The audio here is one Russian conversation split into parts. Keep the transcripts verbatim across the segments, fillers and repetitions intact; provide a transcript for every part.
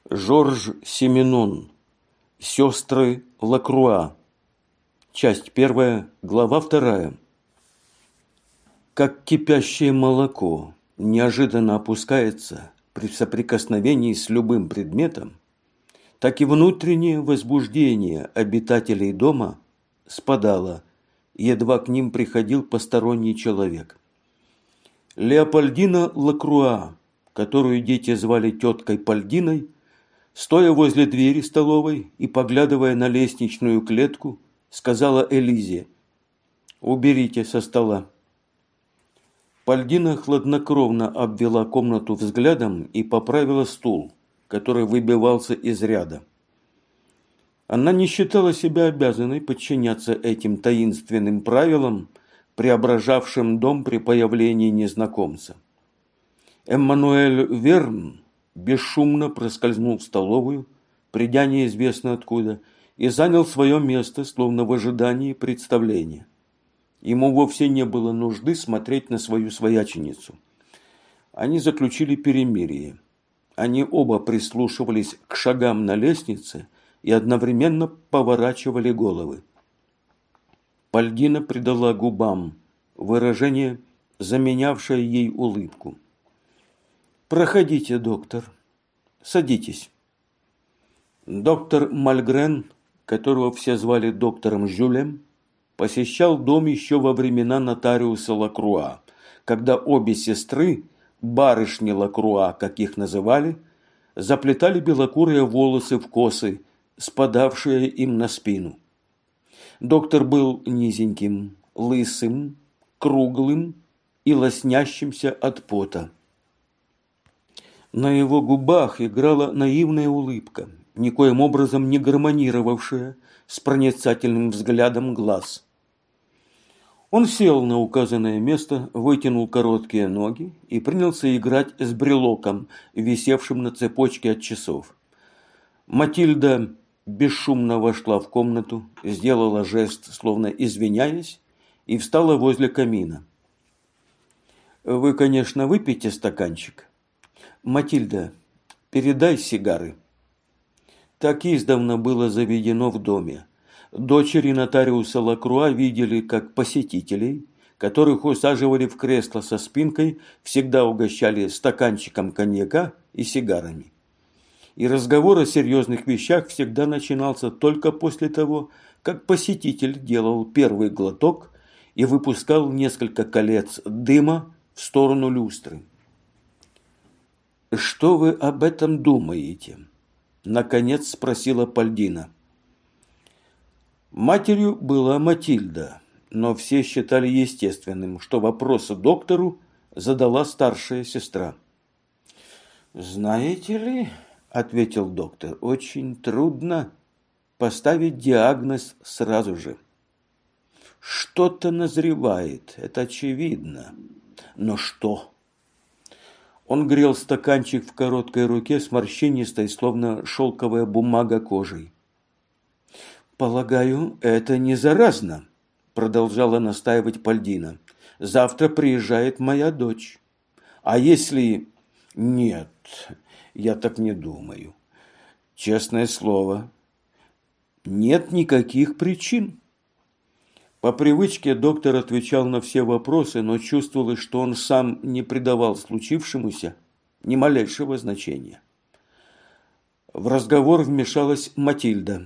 Жорж Сименон. Сестры Лакруа. Часть первая, глава вторая. Как кипящее молоко неожиданно опускается при соприкосновении с любым предметом, так и внутреннее возбуждение обитателей дома спадало, едва к ним приходил посторонний человек. Леопольдина Лакруа, которую дети звали теткой Польдиной, стоя возле двери столовой и поглядывая на лестничную клетку, сказала Элизе: «Уберите со стола». Польдина хладнокровно обвела комнату взглядом и поправила стул, который выбивался из ряда. Она не считала себя обязанной подчиняться этим таинственным правилам, преображавшим дом при появлении незнакомца. Эммануэль Верн бесшумно проскользнул в столовую, придя неизвестно откуда, и занял свое место, словно в ожидании представления. Ему вовсе не было нужды смотреть на свою свояченицу. Они заключили перемирие. Они оба прислушивались к шагам на лестнице и одновременно поворачивали головы. Польдина придала губам выражение, заменявшее ей улыбку. «Проходите, доктор. Садитесь». Доктор Мальгрен, которого все звали доктором Жюлем, посещал дом еще во времена нотариуса Лакруа, когда обе сестры, барышни Лакруа, как их называли, заплетали белокурые волосы в косы, спадавшие им на спину. Доктор был низеньким, лысым, круглым и лоснящимся от пота. На его губах играла наивная улыбка, никоим образом не гармонировавшая с проницательным взглядом глаз. Он сел на указанное место, вытянул короткие ноги и принялся играть с брелоком, висевшим на цепочке от часов. Матильда бесшумно вошла в комнату, сделала жест, словно извиняясь, и встала возле камина. «Вы, конечно, выпьете стаканчик? Матильда, передай сигары». Так издавна было заведено в доме. Дочери нотариуса Лакруа видели, как посетителей, которых усаживали в кресло со спинкой, всегда угощали стаканчиком коньяка и сигарами. И разговор о серьезных вещах всегда начинался только после того, как посетитель делал первый глоток и выпускал несколько колец дыма в сторону люстры. «Что вы об этом думаете?» – наконец спросила Польдина. Матерью была Матильда, но все считали естественным, что вопросы доктору задала старшая сестра. «Знаете ли, – ответил доктор, – очень трудно поставить диагноз сразу же. Что-то назревает, это очевидно, но что?» Он грел стаканчик в короткой руке с морщинистой, словно шелковая бумага, кожей. «Полагаю, это не заразно», – продолжала настаивать Польдина. «Завтра приезжает моя дочь. А если...» «Нет, я так не думаю. Честное слово, нет никаких причин». По привычке доктор отвечал на все вопросы, но чувствовалось, что он сам не придавал случившемуся ни малейшего значения. В разговор вмешалась Матильда.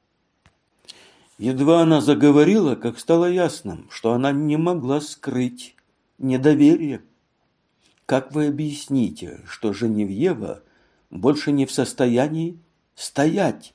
Едва она заговорила, как стало ясно, что она не могла скрыть недоверие. «Как вы объясните, что Женевьева больше не в состоянии стоять?»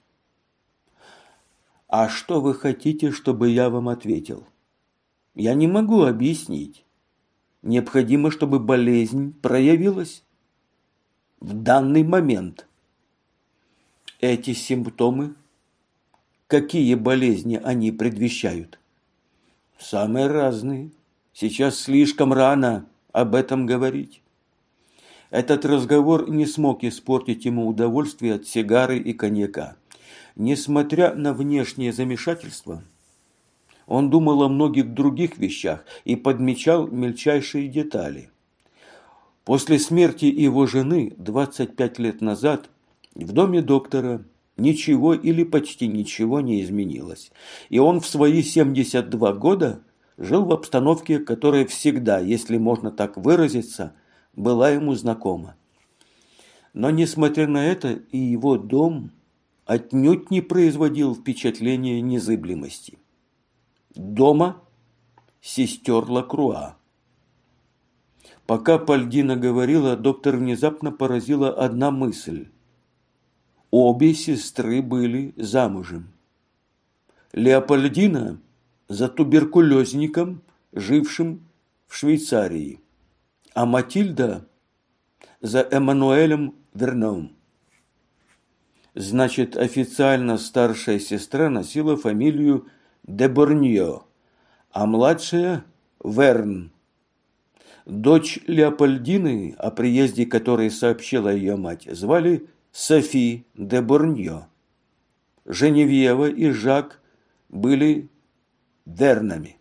«А что вы хотите, чтобы я вам ответил?» «Я не могу объяснить. Необходимо, чтобы болезнь проявилась в данный момент». «Эти симптомы, какие болезни они предвещают?» «Самые разные. Сейчас слишком рано об этом говорить». Этот разговор не смог испортить ему удовольствие от сигары и коньяка. Несмотря на внешнее замешательство, он думал о многих других вещах и подмечал мельчайшие детали. После смерти его жены двадцать пять лет назад В доме доктора ничего или почти ничего не изменилось, и он в свои семьдесят два года жил в обстановке, которая всегда, если можно так выразиться, была ему знакома. Но, несмотря на это, и его дом отнюдь не производил впечатления незыблемости. Дома сестер Лакруа. Пока Пальдина говорила, доктор внезапно поразила одна мысль. Обе сестры были замужем. Леопольдина за туберкулезником, жившим в Швейцарии, а Матильда за Эммануэлем Верном. Значит, официально старшая сестра носила фамилию де Борньо, а младшая – Верн. Дочь Леопольдины, о приезде которой сообщила ее мать, звали Софи де Борньо. Женевьева и Жак были Вернами.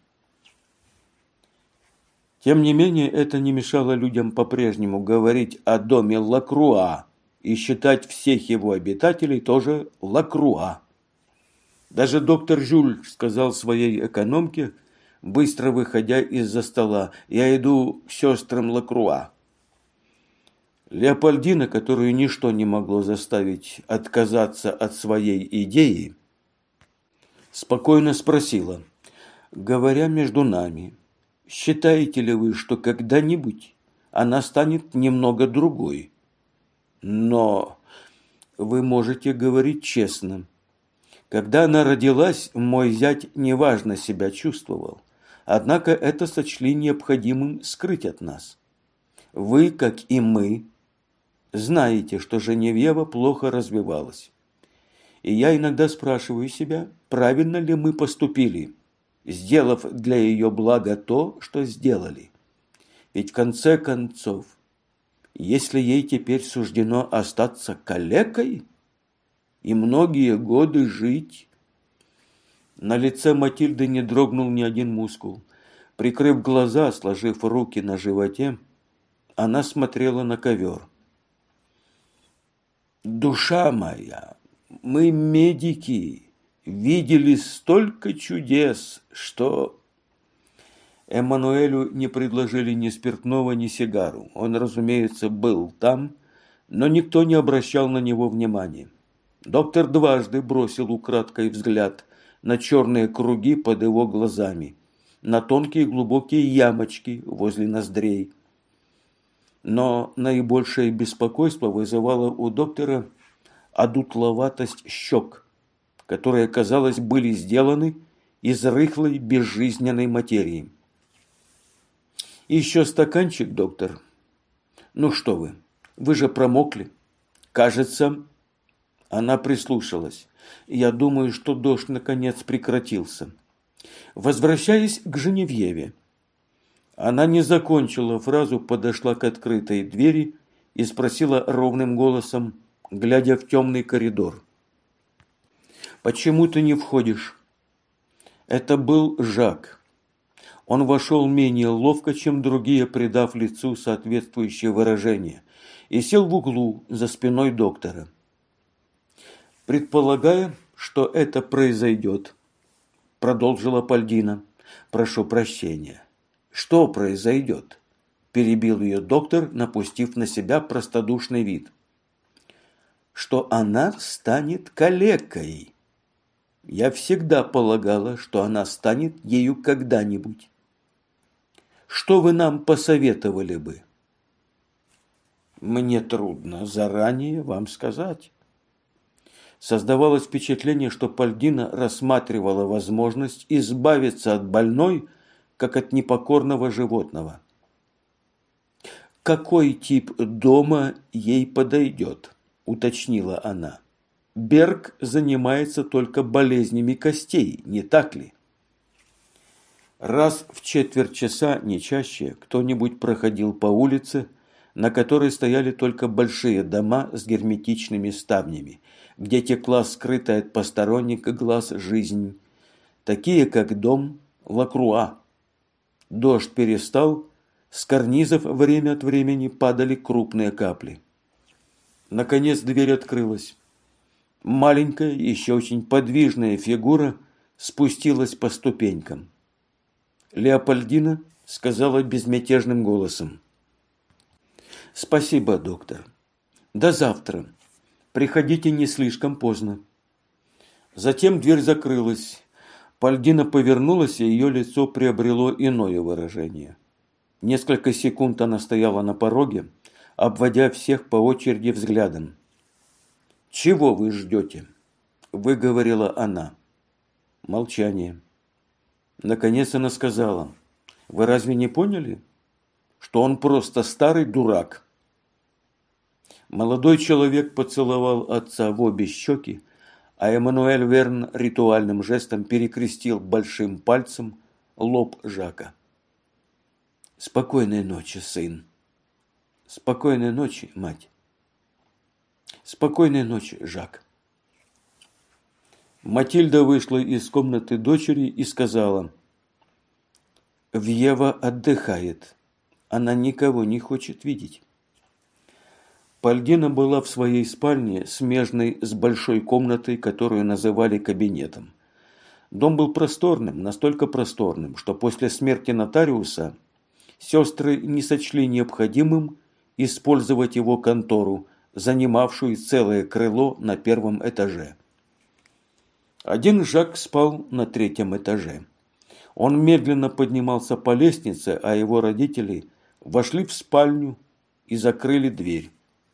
Тем не менее, это не мешало людям по-прежнему говорить о доме Лакруа и считать всех его обитателей тоже Лакруа. Даже доктор Жюль сказал своей экономке, быстро выходя из-за стола: «Я иду к сестрам Лакруа». Леопольдина, которую ничто не могло заставить отказаться от своей идеи, спокойно спросила: «Говоря между нами, считаете ли вы, что когда-нибудь она станет немного другой? Но вы можете говорить честно. Когда она родилась, мой зять неважно себя чувствовал, однако это сочли необходимым скрыть от нас. Вы, как и мы, знаете, что Женевьева плохо развивалась. И я иногда спрашиваю себя, правильно ли мы поступили, сделав для ее блага то, что сделали. Ведь в конце концов, если ей теперь суждено остаться калекой и многие годы жить...» На лице Матильды не дрогнул ни один мускул. Прикрыв глаза, сложив руки на животе, она смотрела на ковер. «Душа моя, мы, медики, видели столько чудес, что...» Эммануэлю не предложили ни спиртного, ни сигару. Он, разумеется, был там, но никто не обращал на него внимания. Доктор дважды бросил украдкой взгляд на черные круги под его глазами, на тонкие глубокие ямочки возле ноздрей. Но наибольшее беспокойство вызывало у доктора одутловатость щек, которые, казалось, были сделаны из рыхлой безжизненной материи. «Еще стаканчик, доктор? Ну что вы, вы же промокли. Кажется...» Она прислушалась. «Я думаю, что дождь наконец прекратился. Возвращаясь к Женевьеве». Она не закончила фразу, подошла к открытой двери и спросила ровным голосом, глядя в темный коридор: «Почему ты не входишь?» Это был Жак. Он вошел менее ловко, чем другие, придав лицу соответствующее выражение, и сел в углу за спиной доктора. «Предполагая, что это произойдет», — продолжила Пальдина. «Прошу прощения». «Что произойдет?» — перебил ее доктор, напустив на себя простодушный вид. «Что она станет калекой. Я всегда полагала, что она станет ею когда-нибудь. Что вы нам посоветовали бы?» «Мне трудно заранее вам сказать». Создавалось впечатление, что Пальдина рассматривала возможность избавиться от больной, как от непокорного животного. «Какой тип дома ей подойдет?» – уточнила она. «Берг занимается только болезнями костей, не так ли?» Раз в четверть часа, не чаще, кто-нибудь проходил по улице, на которой стояли только большие дома с герметичными ставнями, где текла скрытая от посторонних глаз жизнь, такие как дом Лакруа. Дождь перестал, с карнизов время от времени падали крупные капли. Наконец дверь открылась. Маленькая, еще очень подвижная фигура спустилась по ступенькам. Леопольдина сказала безмятежным голосом: «Спасибо, доктор. До завтра. Приходите не слишком поздно». Затем дверь закрылась. Пальдина повернулась, и ее лицо приобрело иное выражение. Несколько секунд она стояла на пороге, обводя всех по очереди взглядом. «Чего вы ждете?» – выговорила она. Молчание. Наконец она сказала: «Вы разве не поняли, что он просто старый дурак?» Молодой человек поцеловал отца в обе щеки, а Эммануэль Верн ритуальным жестом перекрестил большим пальцем лоб Жака. «Спокойной ночи, сын. Спокойной ночи, мать. Спокойной ночи, Жак». Матильда вышла из комнаты дочери и сказала: «Вьева отдыхает. Она никого не хочет видеть». Пальдина была в своей спальне, смежной с большой комнатой, которую называли кабинетом. Дом был просторным, настолько просторным, что после смерти нотариуса сестры не сочли необходимым использовать его контору, занимавшую целое крыло на первом этаже. Один Жак спал на третьем этаже. Он медленно поднимался по лестнице, а его родители вошли в спальню и закрыли дверь.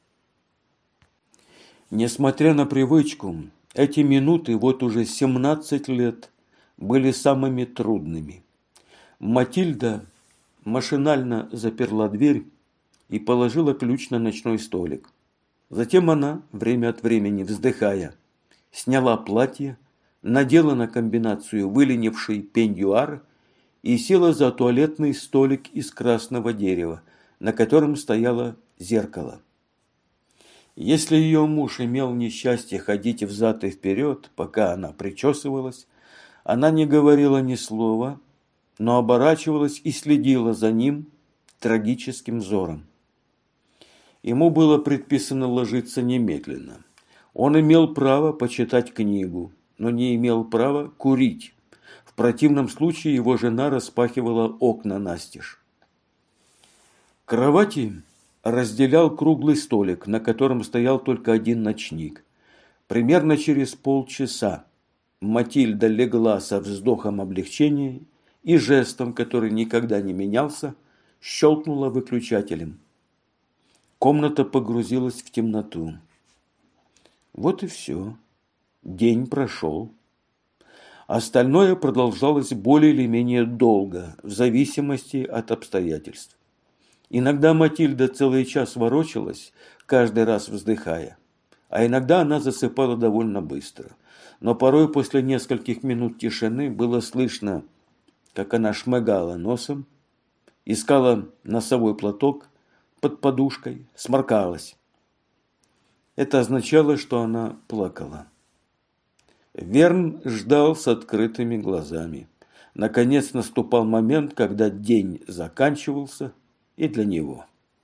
Несмотря на привычку, эти минуты вот уже семнадцать лет были самыми трудными. Матильда машинально заперла дверь и положила ключ на ночной столик. Затем она, время от времени вздыхая, сняла платье, надела на комбинацию выленивший пеньюар и села за туалетный столик из красного дерева, на котором стояло зеркало. Если ее муж имел несчастье ходить взад и вперед, пока она причесывалась, она не говорила ни слова, но оборачивалась и следила за ним трагическим взором. Ему было предписано ложиться немедленно. Он имел право почитать книгу, но не имел права курить. В противном случае его жена распахивала окна настежь. К кровати разделял круглый столик, на котором стоял только один ночник. Примерно через полчаса Матильда легла со вздохом облегчения и жестом, который никогда не менялся, щелкнула выключателем. Комната погрузилась в темноту. Вот и все. День прошел. Остальное продолжалось более или менее долго, в зависимости от обстоятельств. Иногда Матильда целый час ворочалась, каждый раз вздыхая, а иногда она засыпала довольно быстро. Но порой после нескольких минут тишины было слышно, как она шмыгала носом, искала носовой платок под подушкой, сморкалась. Это означало, что она плакала. Верн ждал с открытыми глазами. Наконец наступал момент, когда день заканчивался и для него.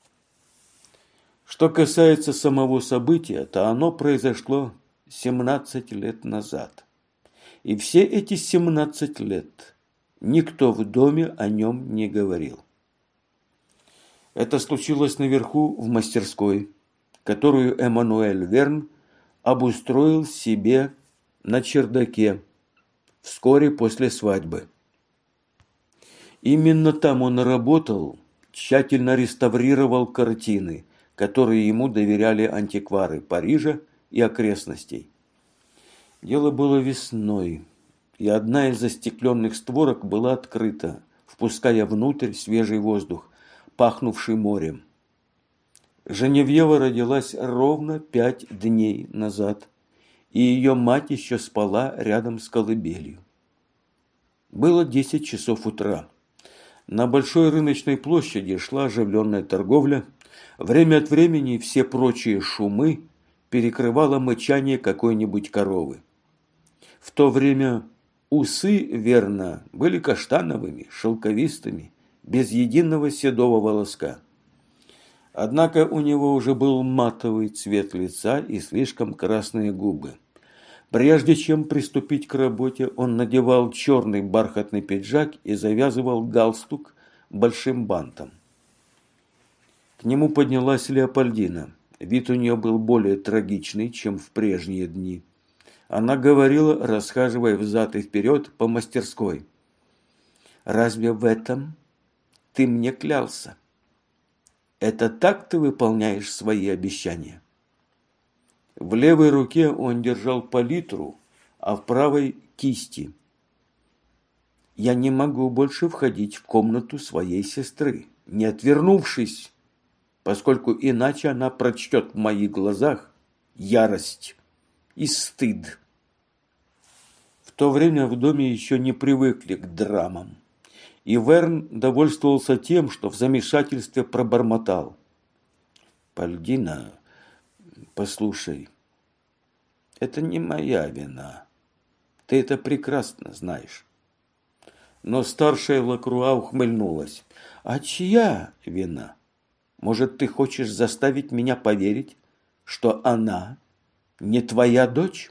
Что касается самого события, то оно произошло семнадцать лет назад. И все эти семнадцать лет никто в доме о нем не говорил. Это случилось наверху в мастерской, которую Эммануэль Верн обустроил себе на чердаке вскоре после свадьбы. Именно там он работал, тщательно реставрировал картины, которые ему доверяли антиквары Парижа и окрестностей. Дело было весной, и одна из застекленных створок была открыта, впуская внутрь свежий воздух, пахнувший морем. Женевьева родилась ровно пять дней назад, и ее мать еще спала рядом с колыбелью. Было десять часов утра. На большой рыночной площади шла оживленная торговля. Время от времени все прочие шумы перекрывало мычание какой-нибудь коровы. В то время усы, верно, были каштановыми, шелковистыми, без единого седого волоска. Однако у него уже был матовый цвет лица и слишком красные губы. Прежде чем приступить к работе, он надевал черный бархатный пиджак и завязывал галстук большим бантом. К нему поднялась Леопольдина. Вид у нее был более трагичный, чем в прежние дни. Она говорила, расхаживая взад и вперед по мастерской. «Разве в этом ты мне клялся? Это так ты выполняешь свои обещания?» В левой руке он держал палитру, а в правой – кисти. «Я не могу больше входить в комнату своей сестры, не отвернувшись, поскольку иначе она прочтет в моих глазах ярость и стыд». В то время в доме еще не привыкли к драмам, и Верн довольствовался тем, что в замешательстве пробормотал. «Пальдина, послушай, это не моя вина. Ты это прекрасно знаешь». Но старшая Лакруа ухмыльнулась. «А чья вина? Может, ты хочешь заставить меня поверить, что она не твоя дочь?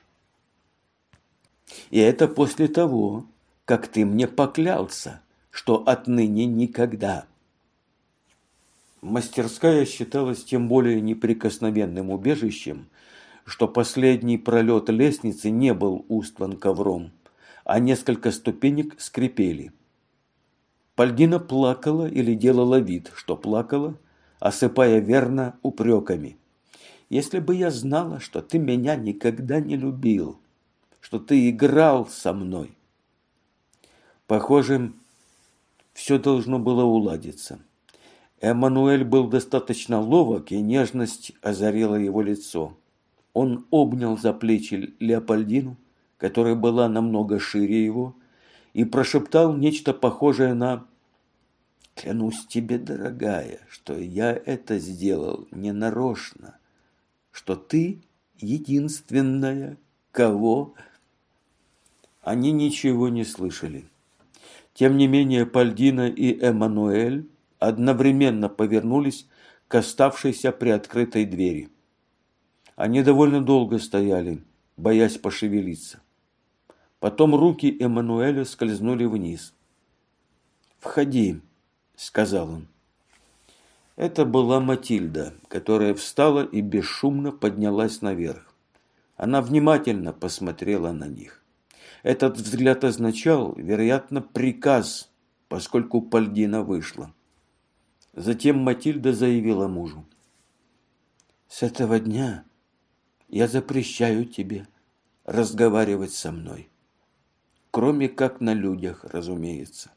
И это после того, как ты мне поклялся, что отныне никогда». Мастерская считалась тем более неприкосновенным убежищем, что последний пролет лестницы не был устлан ковром, а несколько ступенек скрипели. Пальдина плакала или делала вид, что плакала, осыпая Верна упреками. «Если бы я знала, что ты меня никогда не любил, что ты играл со мной». Похоже, все должно было уладиться. Эммануэль был достаточно ловок, и нежность озарила его лицо. Он обнял за плечи Леопольдину, которая была намного шире его, и прошептал нечто похожее на «Клянусь тебе, дорогая, что я это сделал ненарочно, что ты единственная, кого...» Они ничего не слышали. Тем не менее, Пальдина и Эммануэль одновременно повернулись к оставшейся приоткрытой двери. Они довольно долго стояли, боясь пошевелиться. Потом руки Эммануэля скользнули вниз. «Входи», — сказал он. Это была Матильда, которая встала и бесшумно поднялась наверх. Она внимательно посмотрела на них. Этот взгляд означал, вероятно, приказ, поскольку Пальдина вышла. Затем Матильда заявила мужу. «С этого дня я запрещаю тебе разговаривать со мной, кроме как на людях, разумеется».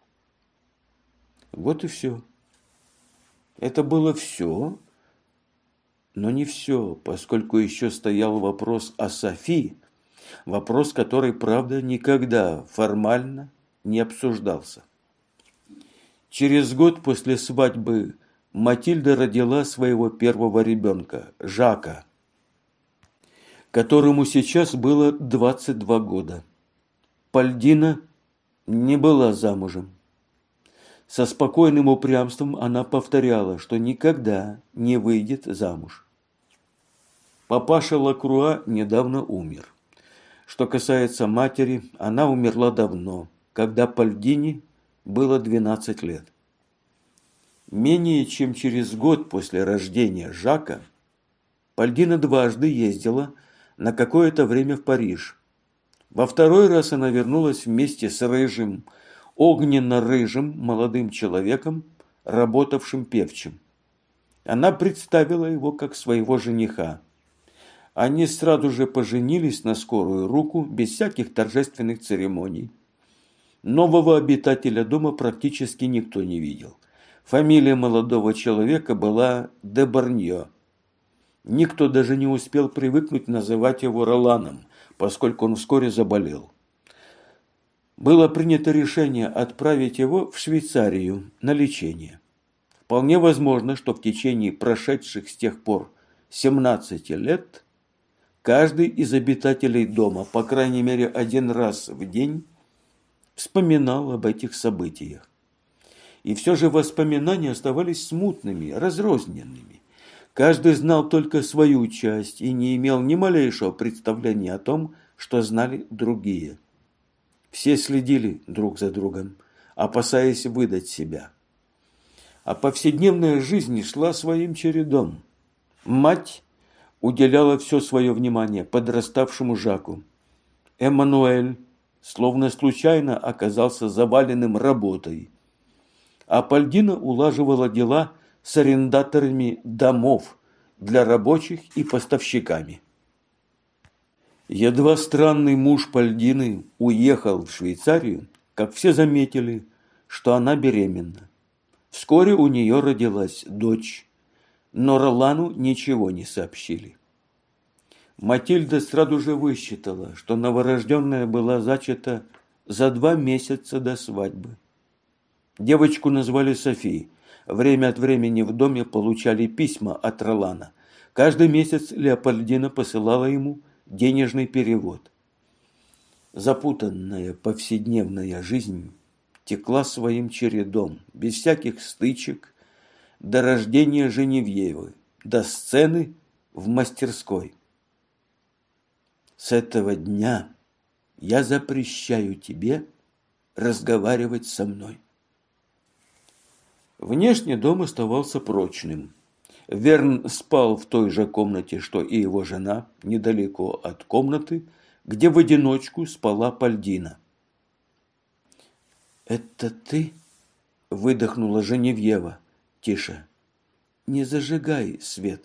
Вот и все. Это было все, но не все, поскольку еще стоял вопрос о Софи, вопрос, который, правда, никогда формально не обсуждался. Через год после свадьбы Матильда родила своего первого ребенка, Жака, которому сейчас было двадцать два года. Пальдина не была замужем. Со спокойным упрямством она повторяла, что никогда не выйдет замуж. Папаша Лакруа недавно умер. Что касается матери, она умерла давно, когда Пальдине было двенадцать лет. Менее чем через год после рождения Жака Пальдина дважды ездила на какое-то время в Париж. Во второй раз она вернулась вместе с рыжим, огненно-рыжим молодым человеком, работавшим певчим. Она представила его как своего жениха. Они сразу же поженились на скорую руку, без всяких торжественных церемоний. Нового обитателя дома практически никто не видел. Фамилия молодого человека была де Борньо. Никто даже не успел привыкнуть называть его Роланом, поскольку он вскоре заболел. Было принято решение отправить его в Швейцарию на лечение. Вполне возможно, что в течение прошедших с тех пор семнадцати лет каждый из обитателей дома, по крайней мере один раз в день, вспоминал об этих событиях. И все же воспоминания оставались смутными, разрозненными. Каждый знал только свою часть и не имел ни малейшего представления о том, что знали другие. Все следили друг за другом, опасаясь выдать себя. А повседневная жизнь шла своим чередом. Мать уделяла все свое внимание подраставшему Жаку. Эммануэль словно случайно оказался заваленным работой. А Пальдина улаживала дела с арендаторами домов для рабочих и поставщиками. Едва странный муж Пальдины уехал в Швейцарию, как все заметили, что она беременна. Вскоре у нее родилась дочь, но Ролану ничего не сообщили. Матильда сразу же высчитала, что новорожденная была зачата за два месяца до свадьбы. Девочку назвали Софией. Время от времени в доме получали письма от Ролана. Каждый месяц Леопольдина посылала ему денежный перевод. Запутанная повседневная жизнь текла своим чередом, без всяких стычек, до рождения Женевьевы, до сцены в мастерской. С этого дня я запрещаю тебе разговаривать со мной. Внешне дом оставался прочным. Верн спал в той же комнате, что и его жена, недалеко от комнаты, где в одиночку спала Пальдина. «Это ты?» – выдохнула Женевьева. «Тише. Не зажигай свет».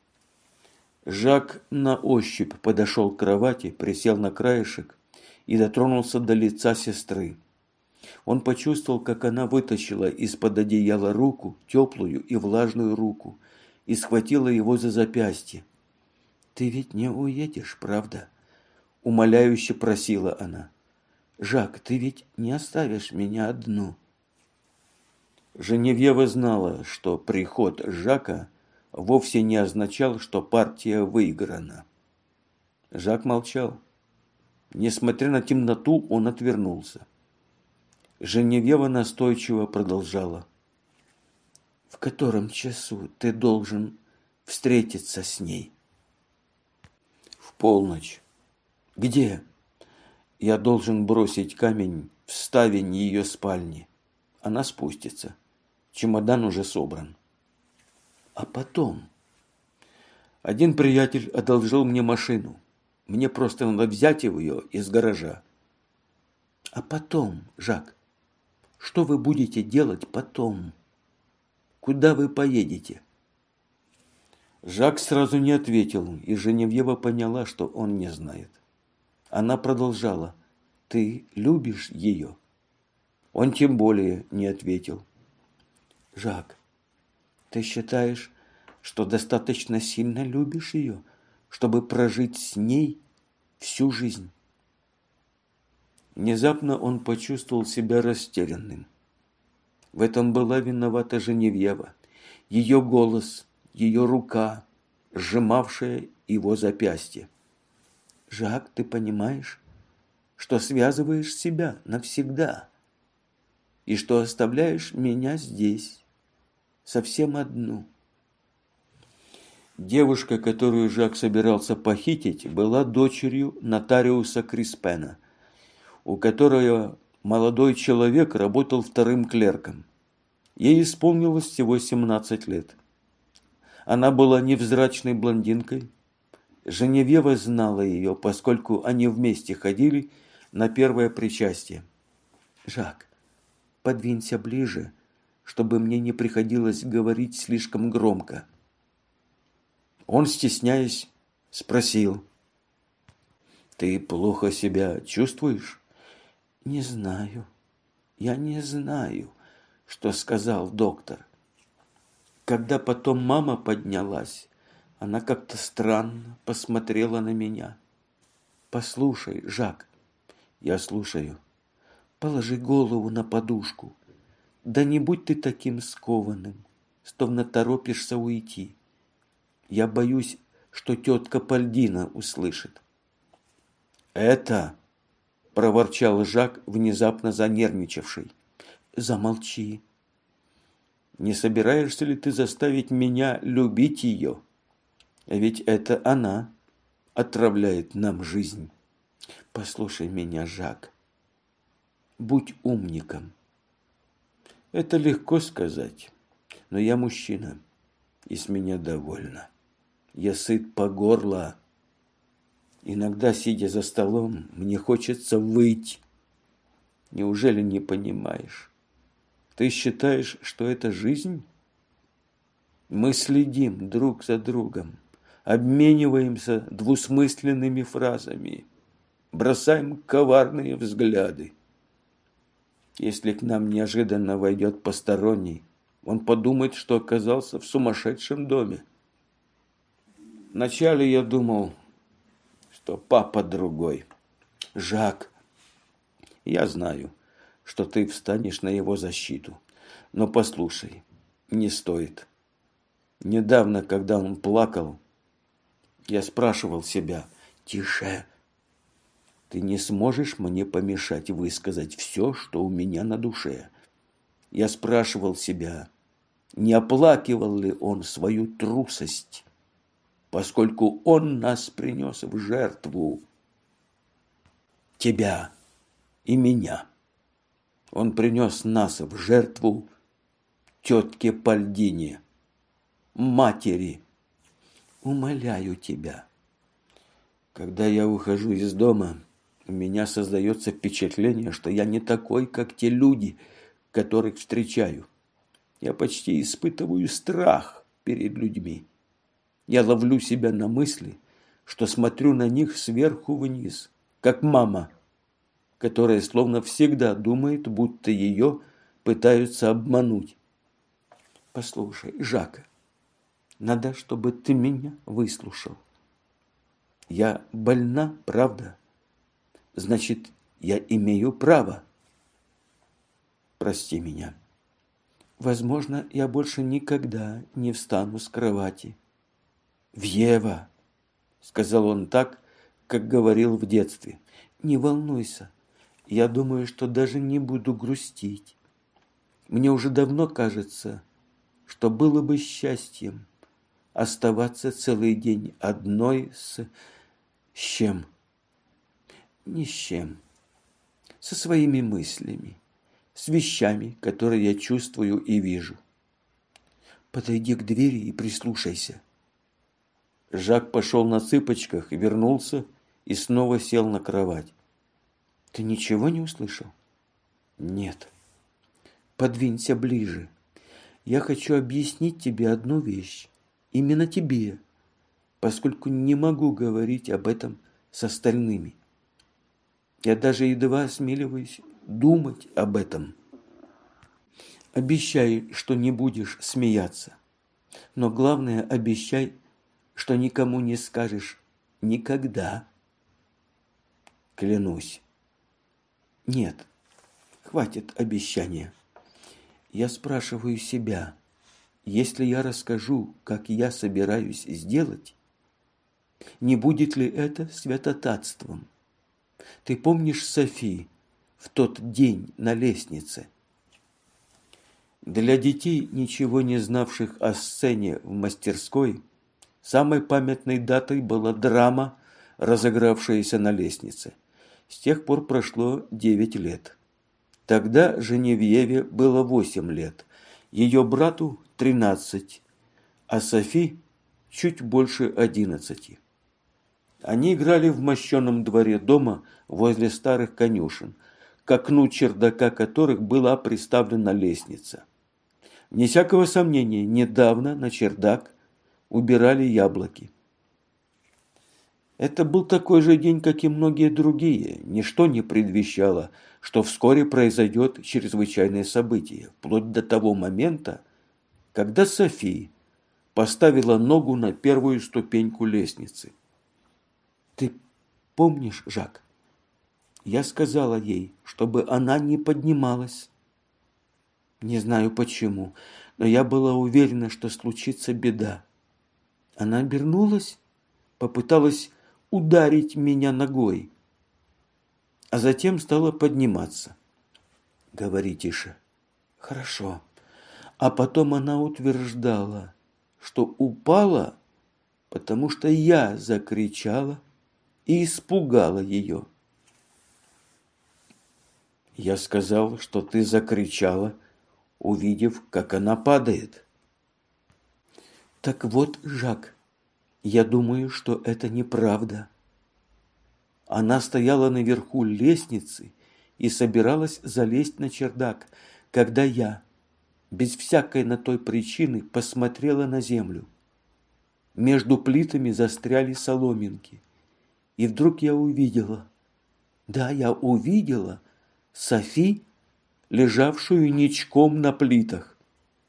Жак на ощупь подошел к кровати, присел на краешек и дотронулся до лица сестры. Он почувствовал, как она вытащила из-под одеяла руку, теплую и влажную руку, и схватила его за запястье. «Ты ведь не уедешь, правда?» – умоляюще просила она. «Жак, ты ведь не оставишь меня одну?» Женевьева знала, что приход Жака вовсе не означал, что партия выиграна. Жак молчал. Несмотря на темноту, он отвернулся. Женевьева настойчиво продолжала. «В котором часу ты должен встретиться с ней?» «В полночь». «Где?» «Я должен бросить камень в ставень ее спальни. Она спустится. Чемодан уже собран». «А потом?» «Один приятель одолжил мне машину. Мне просто надо взять ее из гаража». «А потом, Жак? Что вы будете делать потом? Куда вы поедете?» Жак сразу не ответил, и Женевьева поняла, что он не знает. Она продолжала. «Ты любишь ее?» Он тем более не ответил. «Жак, ты считаешь, что достаточно сильно любишь ее, чтобы прожить с ней всю жизнь?» Внезапно он почувствовал себя растерянным. В этом была виновата Женевьева. Ее голос, ее рука, сжимавшая его запястье. «Жак, ты понимаешь, что связываешь себя навсегда и что оставляешь меня здесь, совсем одну?» Девушка, которую Жак собирался похитить, была дочерью нотариуса Криспена, у которого молодой человек работал вторым клерком. Ей исполнилось всего семнадцать лет. Она была невзрачной блондинкой. Женевьева знала ее, поскольку они вместе ходили на первое причастие. «Жак, подвинься ближе, чтобы мне не приходилось говорить слишком громко». Он, стесняясь, спросил. «Ты плохо себя чувствуешь?» «Не знаю. Я не знаю, что сказал доктор. Когда потом мама поднялась, она как-то странно посмотрела на меня. Послушай, Жак». «Я слушаю». «Положи голову на подушку. Да не будь ты таким скованным, словно торопишься уйти. Я боюсь, что тетка Пальдина услышит». «Это...» – проворчал Жак, внезапно занервничавший. «Замолчи. Не собираешься ли ты заставить меня любить ее? Ведь это она отравляет нам жизнь. Послушай меня, Жак. Будь умником. Это легко сказать, но я мужчина, и с меня довольно. Я сыт по горло. Иногда, сидя за столом, мне хочется выть. Неужели не понимаешь? Ты считаешь, что это жизнь? Мы следим друг за другом, обмениваемся двусмысленными фразами, бросаем коварные взгляды. Если к нам неожиданно войдет посторонний, он подумает, что оказался в сумасшедшем доме. Вначале я думал, что папа другой. Жак, я знаю, что ты встанешь на его защиту. Но послушай, не стоит. Недавно, когда он плакал, я спрашивал себя: тише, ты не сможешь мне помешать высказать все, что у меня на душе. Я спрашивал себя, не оплакивал ли он свою трусость, поскольку он нас принес в жертву. Тебя и меня. Он принес нас в жертву тетке Пальдине, матери. Умоляю тебя. Когда я ухожу из дома, у меня создается впечатление, что я не такой, как те люди, которых встречаю. Я почти испытываю страх перед людьми. Я ловлю себя на мысли, что смотрю на них сверху вниз, как мама, которая словно всегда думает, будто ее пытаются обмануть. Послушай, Жак, надо, чтобы ты меня выслушал. Я больна, правда? Значит, я имею право. Прости меня. Возможно, я больше никогда не встану с кровати. Вьева, сказал он так, как говорил в детстве, не волнуйся. Я думаю, что даже не буду грустить. Мне уже давно кажется, что было бы счастьем оставаться целый день одной с... С чем? Ни с чем. Со своими мыслями, с вещами, которые я чувствую и вижу. Подойди к двери и прислушайся. Жак пошел на цыпочках, вернулся и снова сел на кровать. Ты ничего не услышал? Нет. Подвинься ближе. Я хочу объяснить тебе одну вещь. Именно тебе, поскольку не могу говорить об этом с остальными. Я даже едва осмеливаюсь думать об этом. Обещай, что не будешь смеяться. Но главное, обещай, что никому не скажешь никогда. Клянусь. Нет, хватит обещания. Я спрашиваю себя, если я расскажу, как я собираюсь сделать, не будет ли это святотатством? Ты помнишь Софи в тот день на лестнице? Для детей, ничего не знавших о сцене в мастерской, самой памятной датой была драма, разыгравшаяся на лестнице. С тех пор прошло девять лет. Тогда Женевьеве было восемь лет, ее брату тринадцать, а Софи чуть больше одиннадцати. Они играли в мощеном дворе дома возле старых конюшен, к окну чердака которых была приставлена лестница. Вне всякого сомнения, недавно на чердак убирали яблоки. Это был такой же день, как и многие другие. Ничто не предвещало, что вскоре произойдет чрезвычайное событие, вплоть до того момента, когда Софи поставила ногу на первую ступеньку лестницы. Ты помнишь, Жак? Я сказала ей, чтобы она не поднималась. Не знаю почему, но я была уверена, что случится беда. Она обернулась, попыталась ударить меня ногой, а затем стала подниматься. Говори тише. Хорошо. А потом она утверждала, что упала, потому что я закричала и испугала ее. Я сказал, что ты закричала, увидев, как она падает. Так вот, Жак, я думаю, что это неправда. Она стояла наверху лестницы и собиралась залезть на чердак, когда я, без всякой на той причины, посмотрела на землю. Между плитами застряли соломинки. И вдруг я увидела, да, я увидела Софи, лежавшую ничком на плитах.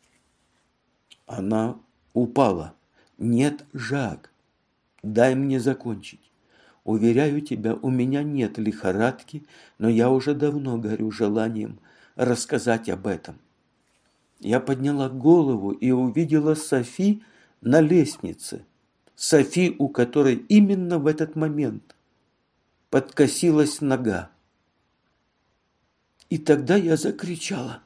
Она упала. Нет, Жак, дай мне закончить. Уверяю тебя, у меня нет лихорадки, но я уже давно горю желанием рассказать об этом. Я подняла голову и увидела Софи на лестнице. Софи, у которой именно в этот момент подкосилась нога. И тогда я закричала.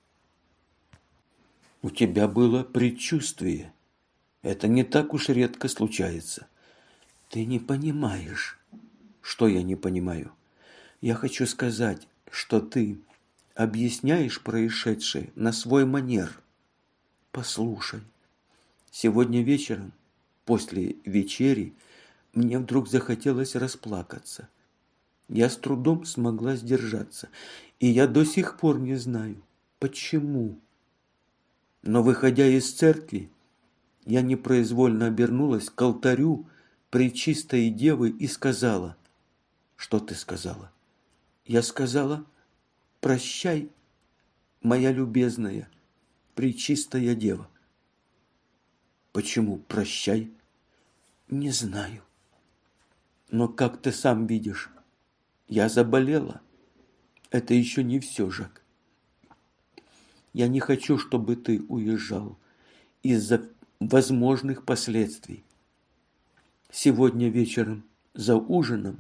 У тебя было предчувствие. Это не так уж редко случается. Ты не понимаешь, что я не понимаю. Я хочу сказать, что ты объясняешь происшедшее на свой манер. Послушай, сегодня вечером, после вечери, мне вдруг захотелось расплакаться. Я с трудом смогла сдержаться, и я до сих пор не знаю, почему. Но, выходя из церкви, я непроизвольно обернулась к алтарю Пречистой Девы и сказала. Что ты сказала? Я сказала: прощай, моя любезная Пречистая Дева. Почему прощай? Не знаю. Но, как ты сам видишь, я заболела. Это еще не все, Жак. Я не хочу, чтобы ты уезжал из-за возможных последствий. Сегодня вечером за ужином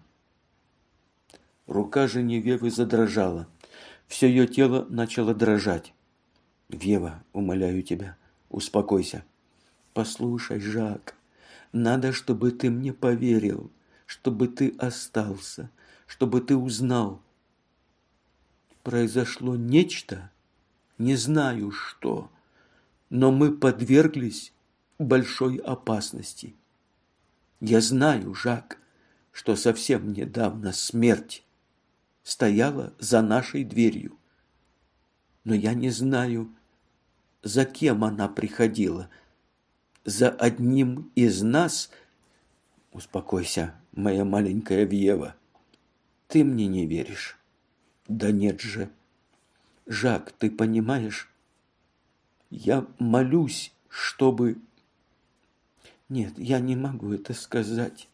рука Женевьевы задрожала. Все ее тело начало дрожать. Вева, умоляю тебя, успокойся. Послушай, Жак, надо, чтобы ты мне поверил, чтобы ты остался, чтобы ты узнал. Произошло нечто, не знаю что, но мы подверглись большой опасности. Я знаю, Жак, что совсем недавно смерть стояла за нашей дверью, но я не знаю, за кем она приходила. За одним из нас... Успокойся, моя маленькая Вева. Ты мне не веришь. Да нет же. Жак, ты понимаешь? Я молюсь, чтобы... Нет, я не могу это сказать.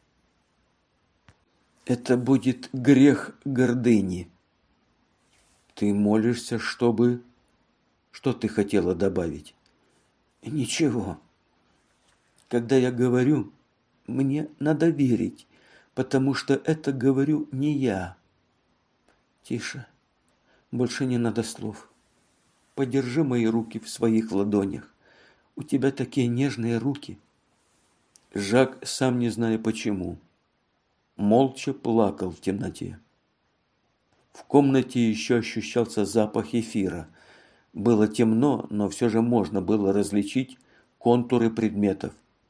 Это будет грех гордыни. Ты молишься, чтобы... Что ты хотела добавить? Ничего. Когда я говорю, мне надо верить, потому что это говорю не я. Тише. Больше не надо слов. Подержи мои руки в своих ладонях. У тебя такие нежные руки. Жак, сам не зная почему, молча плакал в темноте. В комнате еще ощущался запах эфира. Было темно, но все же можно было различить контуры предметов.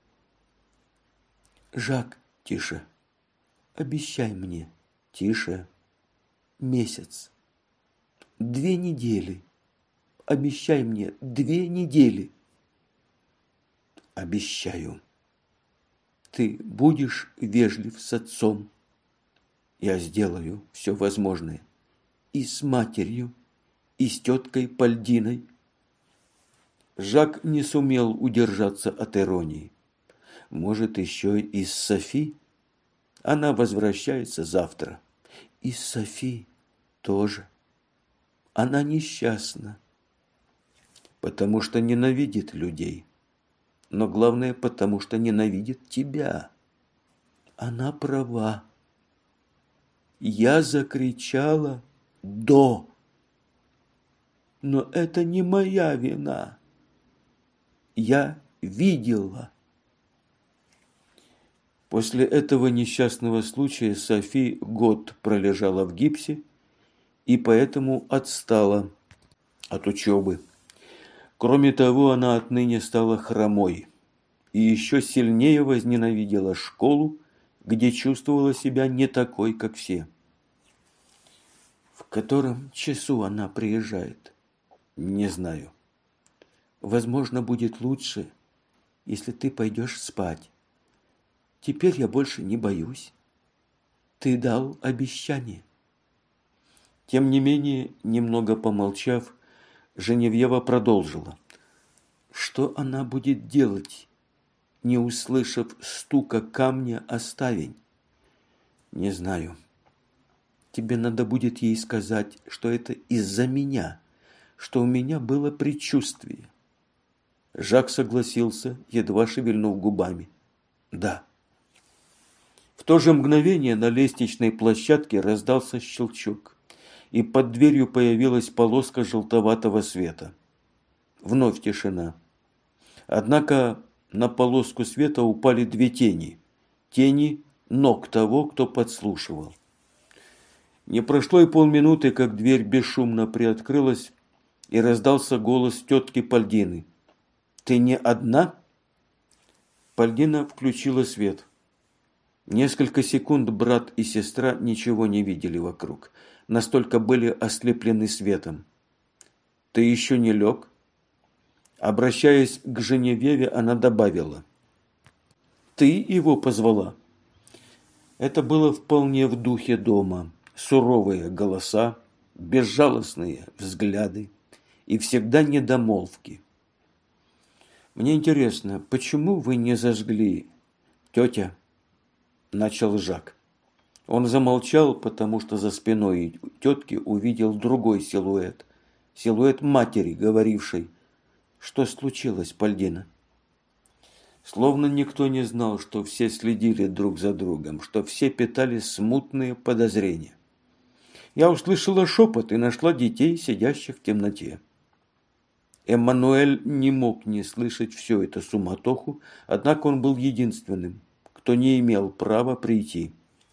Жак, тише. Обещай мне. Тише. Месяц. Две недели. Обещай мне две недели. Обещаю. Ты будешь вежлив с отцом. Я сделаю все возможное. И с матерью, и с теткой Пальдиной. Жак не сумел удержаться от иронии. Может, еще и с Софи? Она возвращается завтра. И с Софи тоже. Она несчастна, потому что ненавидит людей. Но главное, потому что ненавидит тебя. Она права. Я закричала «до». Но это не моя вина. Я видела. После этого несчастного случая Софи год пролежала в гипсе и поэтому отстала от учебы. Кроме того, она отныне стала хромой и еще сильнее возненавидела школу, где чувствовала себя не такой, как все. В котором часу она приезжает? Не знаю. Возможно, будет лучше, если ты пойдешь спать. Теперь я больше не боюсь. Ты дал обещание. Тем не менее, немного помолчав, Женевьева продолжила. Что она будет делать, не услышав стука камня о ставень? Не знаю. Тебе надо будет ей сказать, что это из-за меня, что у меня было предчувствие. Жак согласился, едва шевельнув губами. Да. В то же мгновение на лестничной площадке раздался щелчок, и под дверью появилась полоска желтоватого света. Вновь тишина. Однако на полоску света упали две тени. Тени ног того, кто подслушивал. Не прошло и полминуты, как дверь бесшумно приоткрылась, и раздался голос тетки Пальдины. «Ты не одна?» Пальдина включила свет. Несколько секунд брат и сестра ничего не видели вокруг. Настолько были ослеплены светом. «Ты еще не лег?» Обращаясь к Женевьеве, она добавила. «Ты его позвала?» Это было вполне в духе дома. Суровые голоса, безжалостные взгляды и всегда недомолвки. «Мне интересно, почему вы не зажгли, тетя?» Начал Жак. Он замолчал, потому что за спиной тетки увидел другой силуэт. Силуэт матери, говорившей. «Что случилось, Пальдина?» Словно никто не знал, что все следили друг за другом, что все питали смутные подозрения. Я услышала шепот и нашла детей, сидящих в темноте. Эммануэль не мог не слышать всю эту суматоху, однако он был единственным, кто не имел права прийти.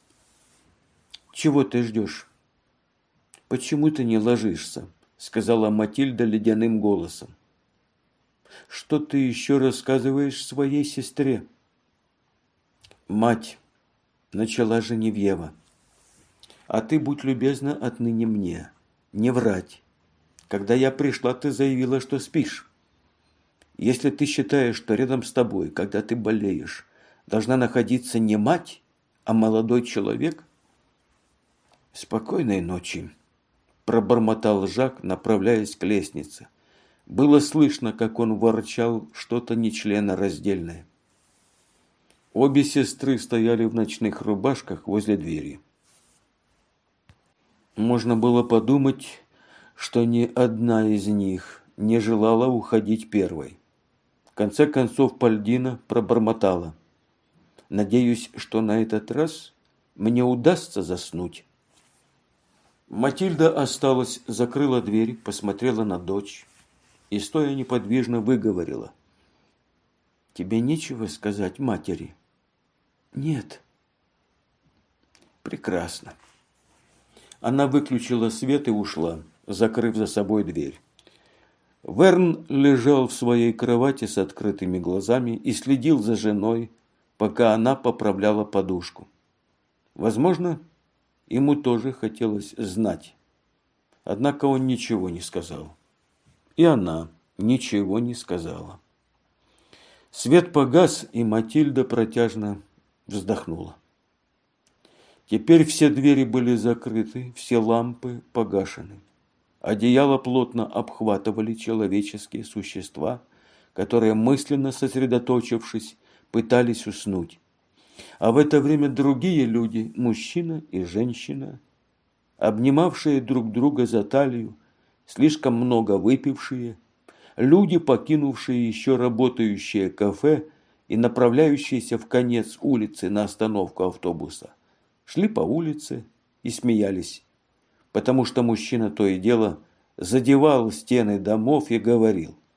«Чего ты ждешь?» «Почему ты не ложишься?» — сказала Матильда ледяным голосом. «Что ты еще рассказываешь своей сестре?» «Мать», — начала Женевьева, — «а ты будь любезна отныне мне, не врать. Когда я пришла, ты заявила, что спишь. Если ты считаешь, что рядом с тобой, когда ты болеешь, должна находиться не мать, а молодой человек...» «Спокойной ночи», – пробормотал Жак, направляясь к лестнице. Было слышно, как он ворчал что-то нечленораздельное. Обе сестры стояли в ночных рубашках возле двери. Можно было подумать, что ни одна из них не желала уходить первой. В конце концов Пальдина пробормотала. «Надеюсь, что на этот раз мне удастся заснуть». Матильда осталась, закрыла дверь, посмотрела на дочь и, стоя неподвижно, выговорила. «Тебе нечего сказать матери?» «Нет». «Прекрасно». Она выключила свет и ушла, закрыв за собой дверь. Верн лежал в своей кровати с открытыми глазами и следил за женой, пока она поправляла подушку. Возможно, ему тоже хотелось знать. Однако он ничего не сказал. И она ничего не сказала. Свет погас, и Матильда протяжно вздохнула. Теперь все двери были закрыты, все лампы погашены. Одеяло плотно обхватывали человеческие существа, которые, мысленно сосредоточившись, пытались уснуть. А в это время другие люди, мужчина и женщина, обнимавшие друг друга за талию, слишком много выпившие, люди, покинувшие еще работающее кафе и направляющиеся в конец улицы на остановку автобуса, шли по улице и смеялись, потому что мужчина то и дело задевал стены домов и говорил: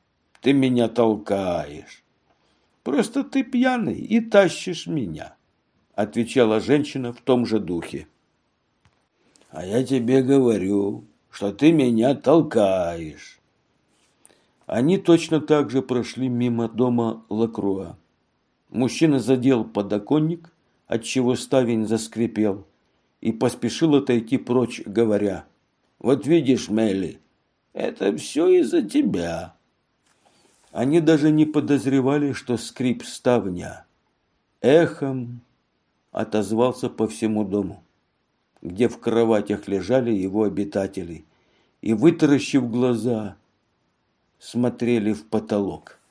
ты меня толкаешь. Просто ты пьяный и тащишь меня, отвечала женщина в том же духе. А я тебе говорю, что ты меня толкаешь. Они точно так же прошли мимо дома Лакруа. Мужчина задел подоконник, отчего ставень заскрипел, и поспешил отойти прочь, говоря: «Вот видишь, Мелли, это все из-за тебя». Они даже не подозревали, что скрип ставня эхом отозвался по всему дому, где в кроватях лежали его обитатели, и, вытаращив глаза, смотрели в потолок.